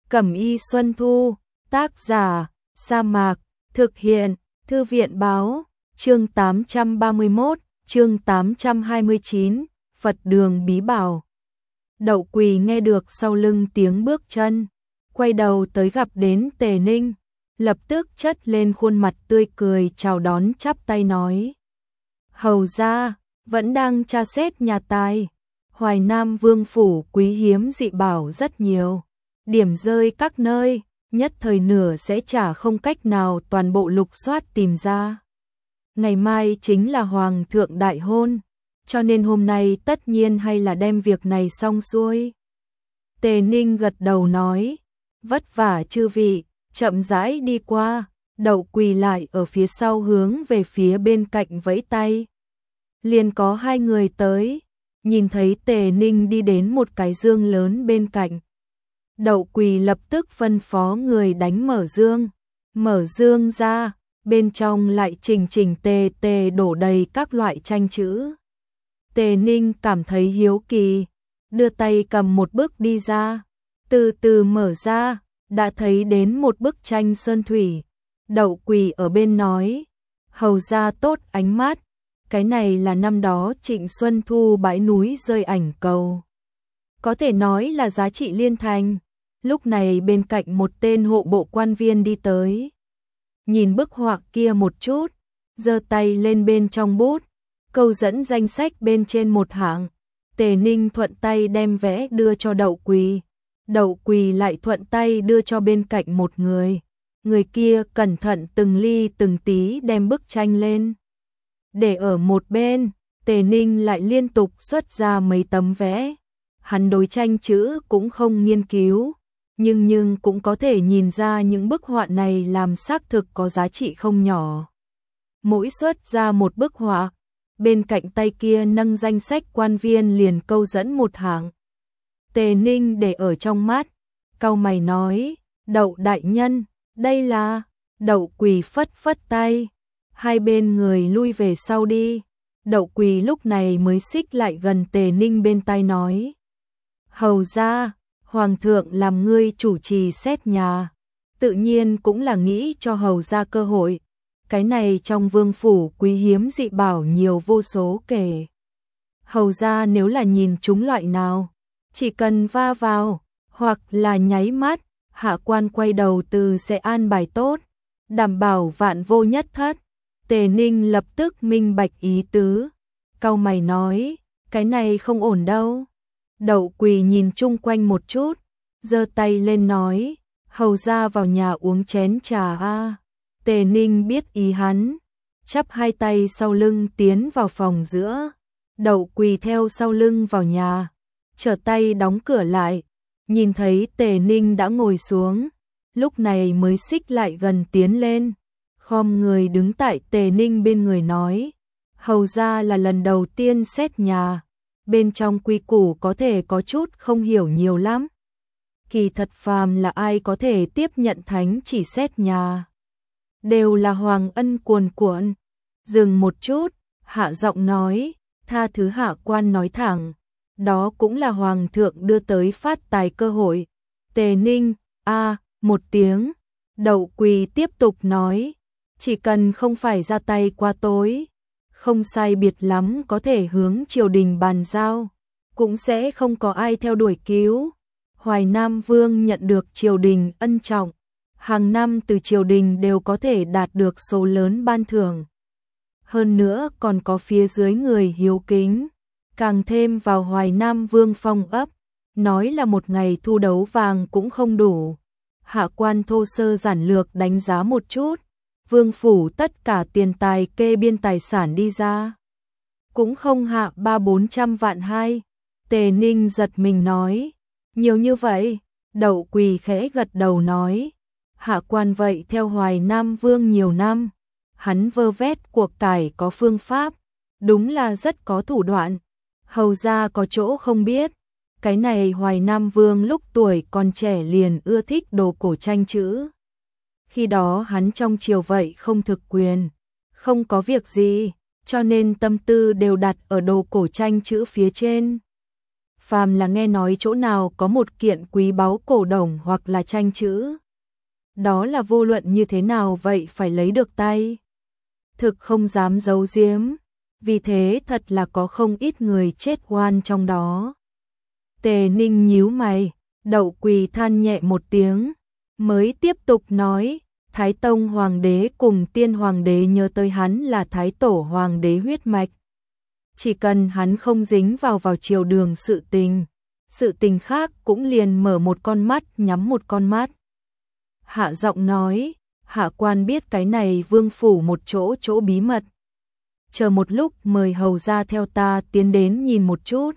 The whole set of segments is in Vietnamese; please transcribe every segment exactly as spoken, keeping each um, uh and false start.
Cẩm Y Xuân Thu, tác giả, Sa Mạc, thực hiện, Thư viện báo, chương tám trăm ba mươi mốt, chương tám trăm hai mươi chín, Phật đường bí bảo. Đậu Quỳ nghe được sau lưng tiếng bước chân, quay đầu tới gặp đến Tề Ninh, lập tức chất lên khuôn mặt tươi cười chào đón chắp tay nói. Hầu ra, vẫn đang tra xét nhà tài, Hoài Nam Vương phủ quý hiếm dị bảo rất nhiều, điểm rơi các nơi, nhất thời nửa sẽ chả không cách nào toàn bộ lục soát tìm ra. Ngày mai chính là Hoàng thượng đại hôn, cho nên hôm nay tất nhiên hay là đem việc này xong xuôi. Tề Ninh gật đầu nói, vất vả chư vị, chậm rãi đi qua. Đậu Quỳ lại ở phía sau hướng về phía bên cạnh vẫy tay. Liền có hai người tới, nhìn thấy Tề Ninh đi đến một cái dương lớn bên cạnh. Đậu Quỳ lập tức phân phó người đánh mở dương, mở dương ra, bên trong lại chỉnh chỉnh tề tề đổ đầy các loại tranh chữ. Tề Ninh cảm thấy hiếu kỳ, đưa tay cầm một bức đi ra, từ từ mở ra, đã thấy đến một bức tranh sơn thủy. Đậu Quỳ ở bên nói, hầu ra tốt ánh mắt, cái này là năm đó Trịnh Xuân Thu bãi núi rơi ảnh cầu. Có thể nói là giá trị liên thành. Lúc này bên cạnh một tên hộ bộ quan viên đi tới. Nhìn bức họa kia một chút, giơ tay lên bên trong bút, câu dẫn danh sách bên trên một hạng. Tề Ninh thuận tay đem vẽ đưa cho Đậu Quỳ. Đậu Quỳ lại thuận tay đưa cho bên cạnh một người. Người kia cẩn thận từng ly từng tí đem bức tranh lên. Để ở một bên, Tề Ninh lại liên tục xuất ra mấy tấm vẽ. Hắn đối tranh chữ cũng không nghiên cứu, nhưng nhưng cũng có thể nhìn ra những bức họa này làm xác thực có giá trị không nhỏ. Mỗi xuất ra một bức họa, bên cạnh tay kia nâng danh sách quan viên liền câu dẫn một hạng. Tề Ninh để ở trong mắt, cau mày nói, Đậu đại nhân, đây là. Đậu Quỳ phất phất tay, hai bên người lui về sau đi. Đậu Quỳ lúc này mới xích lại gần Tề Ninh bên tai nói, hầu ra, Hoàng thượng làm ngươi chủ trì xét nhà, tự nhiên cũng là nghĩ cho hầu ra cơ hội. Cái này trong vương phủ quý hiếm dị bảo nhiều vô số kể. Hầu ra nếu là nhìn chúng loại nào, chỉ cần va vào, hoặc là nháy mắt, hạ quan quay đầu từ sẽ an bài tốt, đảm bảo vạn vô nhất thất. Tề Ninh lập tức minh bạch ý tứ, cau mày nói, cái này không ổn đâu. Đậu Quỳ nhìn chung quanh một chút, giơ tay lên nói, hầu ra vào nhà uống chén trà a. Tề Ninh biết ý hắn, chắp hai tay sau lưng tiến vào phòng giữa. Đậu Quỳ theo sau lưng vào nhà, trở tay đóng cửa lại, nhìn thấy Tề Ninh đã ngồi xuống, lúc này mới xích lại gần tiến lên, khom người đứng tại Tề Ninh bên người nói, hầu ra là lần đầu tiên xét nhà, bên trong quy củ có thể có chút không hiểu nhiều lắm. Kỳ thật phàm là ai có thể tiếp nhận thánh chỉ xét nhà, đều là hoàng ân cuồn cuộn. Dừng một chút, hạ giọng nói, tha thứ hạ quan nói thẳng, đó cũng là hoàng thượng đưa tới phát tài cơ hội. Tề Ninh, a, một tiếng. Đậu Quỳ tiếp tục nói, chỉ cần không phải ra tay qua tối, không sai biệt lắm có thể hướng triều đình bàn giao, cũng sẽ không có ai theo đuổi cứu. Hoài Nam Vương nhận được triều đình ân trọng, hàng năm từ triều đình đều có thể đạt được số lớn ban thưởng. Hơn nữa còn có phía dưới người hiếu kính, càng thêm vào Hoài Nam Vương phong ấp, nói là một ngày thu đấu vàng cũng không đủ. Hạ quan thô sơ giản lược đánh giá một chút, vương phủ tất cả tiền tài kê biên tài sản đi ra, cũng không hạ ba bốn trăm vạn hai. Tề Ninh giật mình nói, nhiều như vậy. Đậu Quỳ khẽ gật đầu nói, hạ quan vậy theo Hoài Nam Vương nhiều năm, hắn vơ vét cuộc cải có phương pháp, đúng là rất có thủ đoạn. Hầu ra có chỗ không biết, cái này Hoài Nam Vương lúc tuổi còn trẻ liền ưa thích đồ cổ tranh chữ. Khi đó hắn trong triều vậy không thực quyền, không có việc gì, cho nên tâm tư đều đặt ở đồ cổ tranh chữ phía trên. phàm là nghe nói chỗ nào có một kiện quý báu cổ đồng hoặc là tranh chữ, đó là vô luận như thế nào vậy phải lấy được tay. Thực không dám giấu giếm, vì thế thật là có không ít người chết oan trong đó. Tề Ninh nhíu mày, Đậu Quỳ than nhẹ một tiếng, mới tiếp tục nói, Thái Tông Hoàng đế cùng Tiên Hoàng đế nhớ tới hắn là Thái Tổ Hoàng đế huyết mạch. Chỉ cần hắn không dính vào vào triều đường sự tình, sự tình khác cũng liền mở một con mắt nhắm một con mắt. Hạ giọng nói, hạ quan biết cái này vương phủ một chỗ chỗ bí mật. Chờ một lúc mời hầu ra theo ta tiến đến nhìn một chút.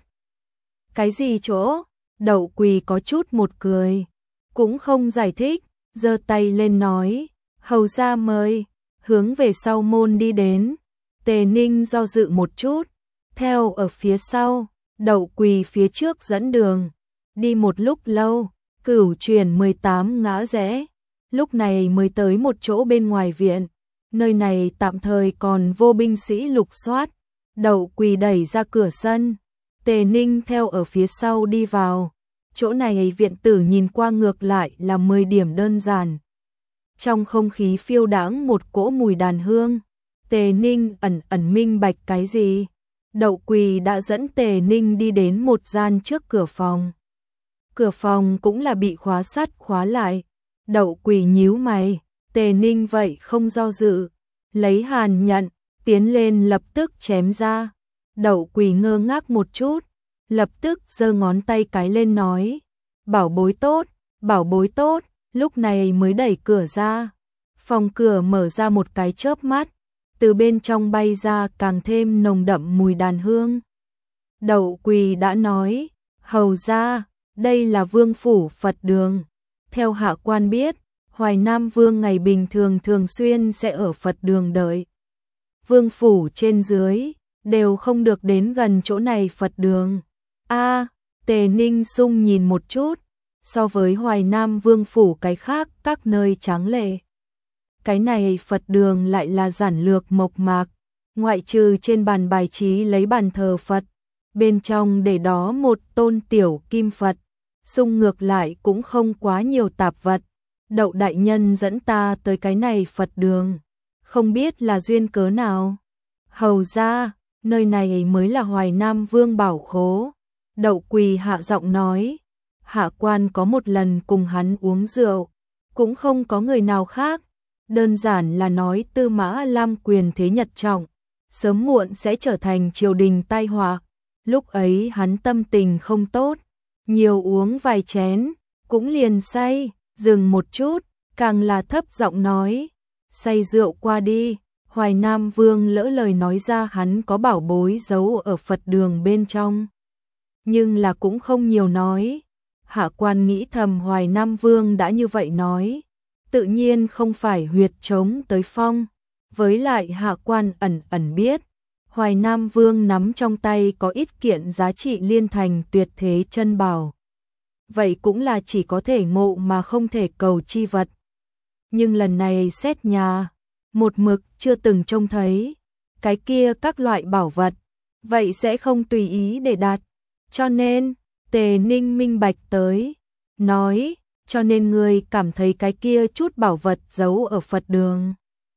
Cái gì chỗ? Đậu Quỳ có chút một cười, cũng không giải thích, giơ tay lên nói, hầu ra mời, hướng về sau môn đi đến. Tề Ninh do dự một chút, theo ở phía sau, Đậu Quỳ phía trước dẫn đường. Đi một lúc lâu, cửu chuyển mười tám ngã rẽ, lúc này mới tới một chỗ bên ngoài viện. Nơi này tạm thời còn vô binh sĩ lục soát. Đậu Quỳ đẩy ra cửa sân, Tề Ninh theo ở phía sau đi vào. Chỗ này viện tử nhìn qua ngược lại là mười điểm đơn giản. Trong không khí phiêu đãng một cỗ mùi đàn hương. Tề Ninh ẩn ẩn minh bạch cái gì? Đậu Quỳ đã dẫn Tề Ninh đi đến một gian trước cửa phòng. Cửa phòng cũng là bị khóa sắt khóa lại. Đậu Quỳ nhíu mày, Tề Ninh vậy không do dự, lấy hàn nhận, tiến lên lập tức chém ra. Đậu Quỳ ngơ ngác một chút, lập tức giơ ngón tay cái lên nói, bảo bối tốt, bảo bối tốt, lúc này mới đẩy cửa ra. Phòng cửa mở ra một cái chớp mắt, từ bên trong bay ra càng thêm nồng đậm mùi đàn hương. Đậu Quỳ đã nói, hầu ra, đây là vương phủ Phật đường. Theo hạ quan biết, Hoài Nam Vương ngày bình thường thường xuyên sẽ ở Phật đường đợi. Vương phủ trên dưới đều không được đến gần chỗ này Phật đường. A, Tề Ninh sung nhìn một chút, so với Hoài Nam Vương phủ cái khác các nơi tráng lệ. Cái này Phật đường lại là giản lược mộc mạc, ngoại trừ trên bàn bài trí lấy bàn thờ Phật, bên trong để đó một tôn tiểu kim Phật, xung ngược lại cũng không quá nhiều tạp vật. Đậu đại nhân dẫn ta tới cái này Phật đường, không biết là duyên cớ nào. Hầu ra, nơi này mới là Hoài Nam Vương bảo khố. Đậu Quỳ hạ giọng nói, hạ quan có một lần cùng hắn uống rượu, cũng không có người nào khác, đơn giản là nói Tư Mã Lam quyền thế nhật trọng, sớm muộn sẽ trở thành triều đình tai họa. Lúc ấy hắn tâm tình không tốt, nhiều uống vài chén, cũng liền say, dừng một chút, càng là thấp giọng nói, say rượu qua đi. Hoài Nam Vương lỡ lời nói ra hắn có bảo bối giấu ở Phật đường bên trong, nhưng là cũng không nhiều nói. Hạ quan nghĩ thầm Hoài Nam Vương đã như vậy nói, tự nhiên không phải huyệt trống tới phong. Với lại hạ quan ẩn ẩn biết, Hoài Nam Vương nắm trong tay có ít kiện giá trị liên thành tuyệt thế chân bảo. Vậy cũng là chỉ có thể ngộ mà không thể cầu chi vật. Nhưng lần này xét nhà, một mực chưa từng trông thấy, cái kia các loại bảo vật, vậy sẽ không tùy ý để đặt. Cho nên, Tề Ninh minh bạch tới, nói, cho nên người cảm thấy cái kia chút bảo vật giấu ở Phật đường.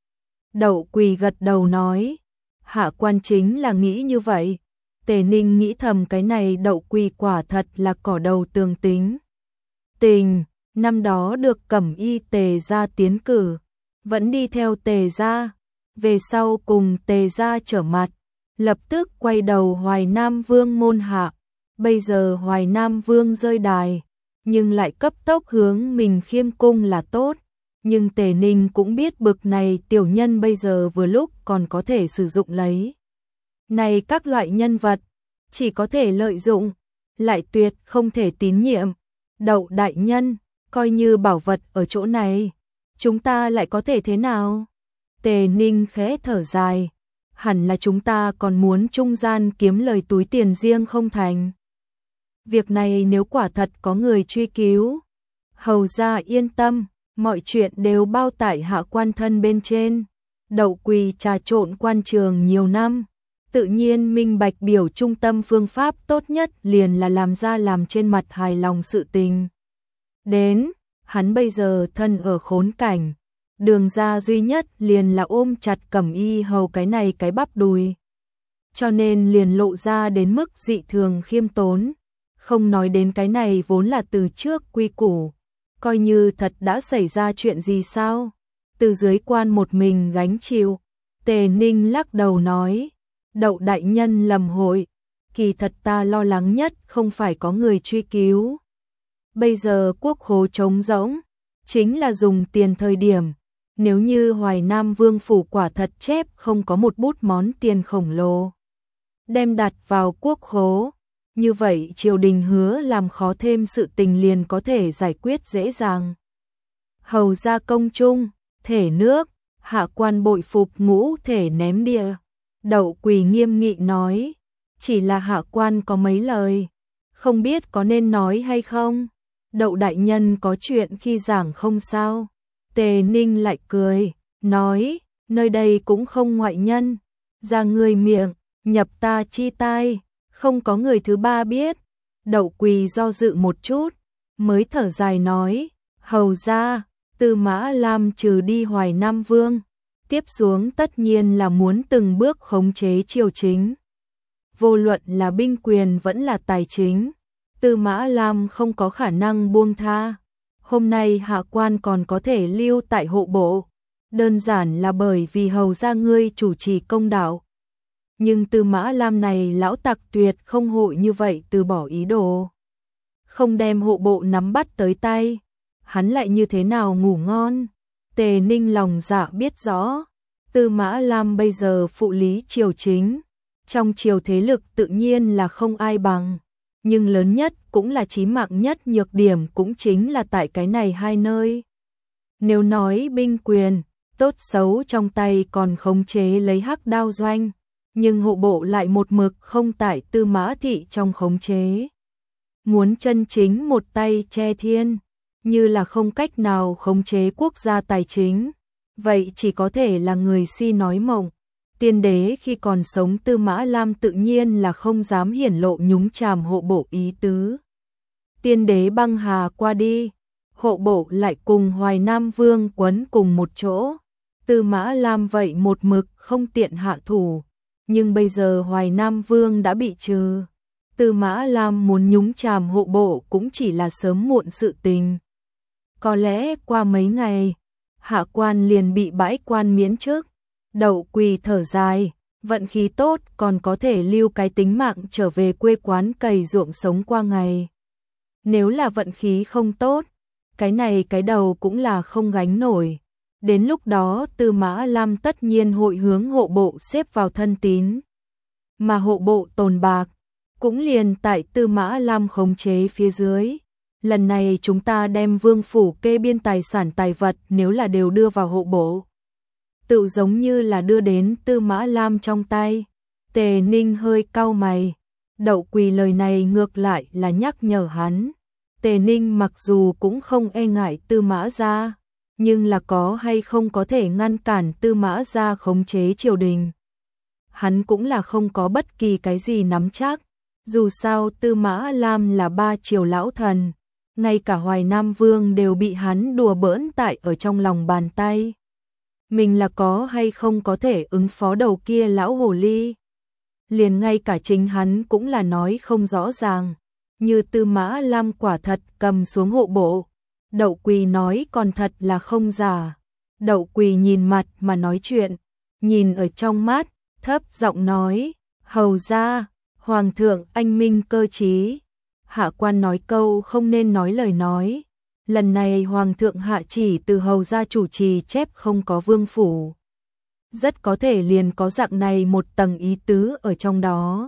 Đậu Quỳ gật đầu nói, hạ quan chính là nghĩ như vậy. Tề Ninh nghĩ thầm cái này Đậu Quỳ quả thật là cỏ đầu tường tính. Tình, năm đó được Cẩm Y Tề gia tiến cử, vẫn đi theo Tề gia, về sau cùng Tề gia trở mặt, lập tức quay đầu Hoài Nam Vương môn hạ. Bây giờ Hoài Nam Vương rơi đài, nhưng lại cấp tốc hướng mình khiêm cung là tốt. Nhưng Tề Ninh cũng biết bực này tiểu nhân bây giờ vừa lúc còn có thể sử dụng lấy. Này các loại nhân vật, chỉ có thể lợi dụng, lại tuyệt không thể tín nhiệm. Đậu đại nhân, coi như bảo vật ở chỗ này, chúng ta lại có thể thế nào? Tề Ninh khẽ thở dài, hẳn là chúng ta còn muốn trung gian kiếm lời túi tiền riêng không thành. Việc này nếu quả thật có người truy cứu, hầu ra yên tâm, mọi chuyện đều bao tải hạ quan thân bên trên. Đậu Quỳ trà trộn quan trường nhiều năm, tự nhiên minh bạch biểu trung tâm phương pháp tốt nhất liền là làm ra làm trên mặt hài lòng sự tình. Đến, hắn bây giờ thân ở khốn cảnh, đường ra duy nhất liền là ôm chặt Cẩm Y Hầu cái này cái bắp đùi. Cho nên liền lộ ra đến mức dị thường khiêm tốn, không nói đến cái này vốn là từ trước quy củ, coi như thật đã xảy ra chuyện gì sao, từ dưới quan một mình gánh chịu. Tề Ninh lắc đầu nói, Đậu đại nhân lầm hội, kỳ thật ta lo lắng nhất không phải có người truy cứu. Bây giờ quốc khố trống rỗng, chính là dùng tiền thời điểm, nếu như Hoài Nam Vương phủ quả thật chép không có một bút món tiền khổng lồ, đem đặt vào quốc khố, như vậy triều đình hứa làm khó thêm sự tình liền có thể giải quyết dễ dàng. Hầu ra công trung, thể nước, hạ quan bội phục ngũ thể ném địa. Đậu Quỳ nghiêm nghị nói, chỉ là hạ quan có mấy lời, không biết có nên nói hay không. Đậu đại nhân có chuyện khi giảng không sao. Tề Ninh lại cười, nói, nơi đây cũng không ngoại nhân, ra người miệng, nhập ta chi tai, không có người thứ ba biết. Đậu Quỳ do dự một chút, mới thở dài nói, hầu ra, Tư Mã Lam trừ đi Hoài Nam Vương, tiếp xuống tất nhiên là muốn từng bước khống chế triều chính. Vô luận là binh quyền vẫn là tài chính, Tư Mã Lam không có khả năng buông tha. Hôm nay hạ quan còn có thể lưu tại hộ bộ, đơn giản là bởi vì hầu ra ngươi chủ trì công đạo. Nhưng Tư Mã Lam này lão tặc tuyệt không hội như vậy từ bỏ ý đồ. Không đem hộ bộ nắm bắt tới tay, hắn lại như thế nào ngủ ngon. Tề Ninh lòng dạ biết rõ, Tư Mã Lam bây giờ phụ lý triều chính, trong triều thế lực tự nhiên là không ai bằng, nhưng lớn nhất cũng là chí mạng nhất nhược điểm cũng chính là tại cái này hai nơi. Nếu nói binh quyền, tốt xấu trong tay còn khống chế lấy hắc đao doanh, nhưng hộ bộ lại một mực không tại Tư Mã thị trong khống chế. Muốn chân chính một tay che thiên, như là không cách nào khống chế quốc gia tài chính, vậy chỉ có thể là người si nói mộng. Tiên đế khi còn sống Tư Mã Lam tự nhiên là không dám hiển lộ nhúng chàm hộ bộ ý tứ. Tiên đế băng hà qua đi, hộ bộ lại cùng Hoài Nam Vương quấn cùng một chỗ. Tư Mã Lam vậy một mực không tiện hạ thủ, nhưng bây giờ Hoài Nam Vương đã bị trừ. Tư Mã Lam muốn nhúng chàm hộ bộ cũng chỉ là sớm muộn sự tình. Có lẽ qua mấy ngày, hạ quan liền bị bãi quan miễn chức. Đậu Quỳ thở dài, vận khí tốt còn có thể lưu cái tính mạng trở về quê quán cày ruộng sống qua ngày. Nếu là vận khí không tốt, cái này cái đầu cũng là không gánh nổi. Đến lúc đó Tư Mã Lam tất nhiên hội hướng hộ bộ xếp vào thân tín. Mà hộ bộ tồn bạc, cũng liền tại Tư Mã Lam khống chế phía dưới. Lần này chúng ta đem vương phủ kê biên tài sản tài vật nếu là đều đưa vào hộ bộ, tự giống như là đưa đến Tư Mã Lam trong tay. Tề Ninh hơi cau mày, Đậu Quỳ lời này ngược lại là nhắc nhở hắn. Tề Ninh mặc dù cũng không e ngại Tư Mã gia, nhưng là có hay không có thể ngăn cản Tư Mã gia khống chế triều đình, hắn cũng là không có bất kỳ cái gì nắm chắc. Dù sao Tư Mã Lam là ba triều lão thần, ngay cả Hoài Nam Vương đều bị hắn đùa bỡn tại ở trong lòng bàn tay. Mình là có hay không có thể ứng phó đầu kia lão hồ ly, liền ngay cả chính hắn cũng là nói không rõ ràng. Như Tư Mã Lam quả thật cầm xuống hộ bộ, Đậu Quỳ nói còn thật là không giả. Đậu Quỳ nhìn mặt mà nói chuyện, nhìn ở trong mắt, thấp giọng nói, hầu ra, hoàng thượng anh minh cơ trí. Hạ quan nói câu không nên nói lời nói. Lần này hoàng thượng hạ chỉ từ hầu gia chủ trì chép không có vương phủ, rất có thể liền có dạng này một tầng ý tứ ở trong đó.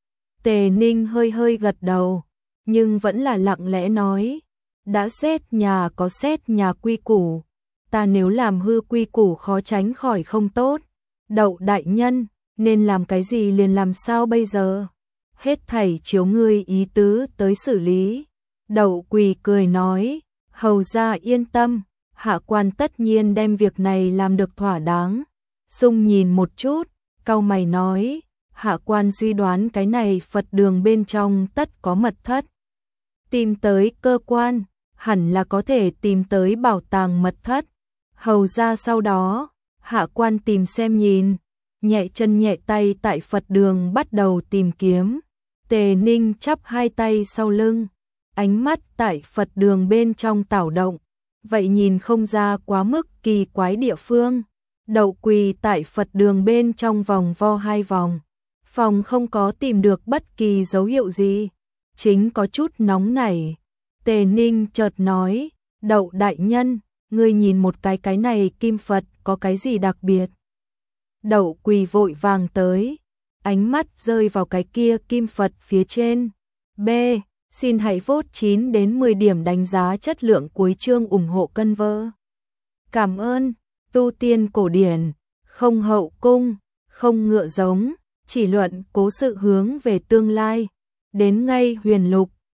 Tề Ninh hơi hơi gật đầu, nhưng vẫn là lặng lẽ nói, đã xét nhà có xét nhà quy củ, ta nếu làm hư quy củ khó tránh khỏi không tốt. Đậu đại nhân, nên làm cái gì liền làm sao bây giờ? Hết thảy chiếu ngươi ý tứ tới xử lý. Đậu Quỳ cười nói, hầu gia yên tâm, hạ quan tất nhiên đem việc này làm được thỏa đáng. Sung nhìn một chút, cau mày nói, Hạ quan suy đoán cái này Phật đường bên trong tất có mật thất. Tìm tới cơ quan, hẳn là có thể tìm tới bảo tàng mật thất. Hầu ra sau đó, hạ quan tìm xem nhìn, nhẹ chân nhẹ tay tại Phật đường bắt đầu tìm kiếm. Tề Ninh chắp hai tay sau lưng, ánh mắt tại Phật đường bên trong tảo động, vậy nhìn không ra quá mức kỳ quái địa phương. Đậu quỳ tại Phật đường bên trong vòng vo hai vòng, phòng không có tìm được bất kỳ dấu hiệu gì, chính có chút nóng nảy. Tề Ninh chợt nói, Đậu đại nhân, ngươi nhìn một cái cái này kim Phật có cái gì đặc biệt. Đậu quỳ vội vàng tới, ánh mắt rơi vào cái kia kim Phật phía trên. B. Xin hãy vote chín đến mười điểm đánh giá chất lượng cuối chương ủng hộ cân vơ. Cảm ơn. Tu tiên cổ điển, không hậu cung, không ngựa giống, chỉ luận cố sự hướng về tương lai. Đến ngay huyền lục,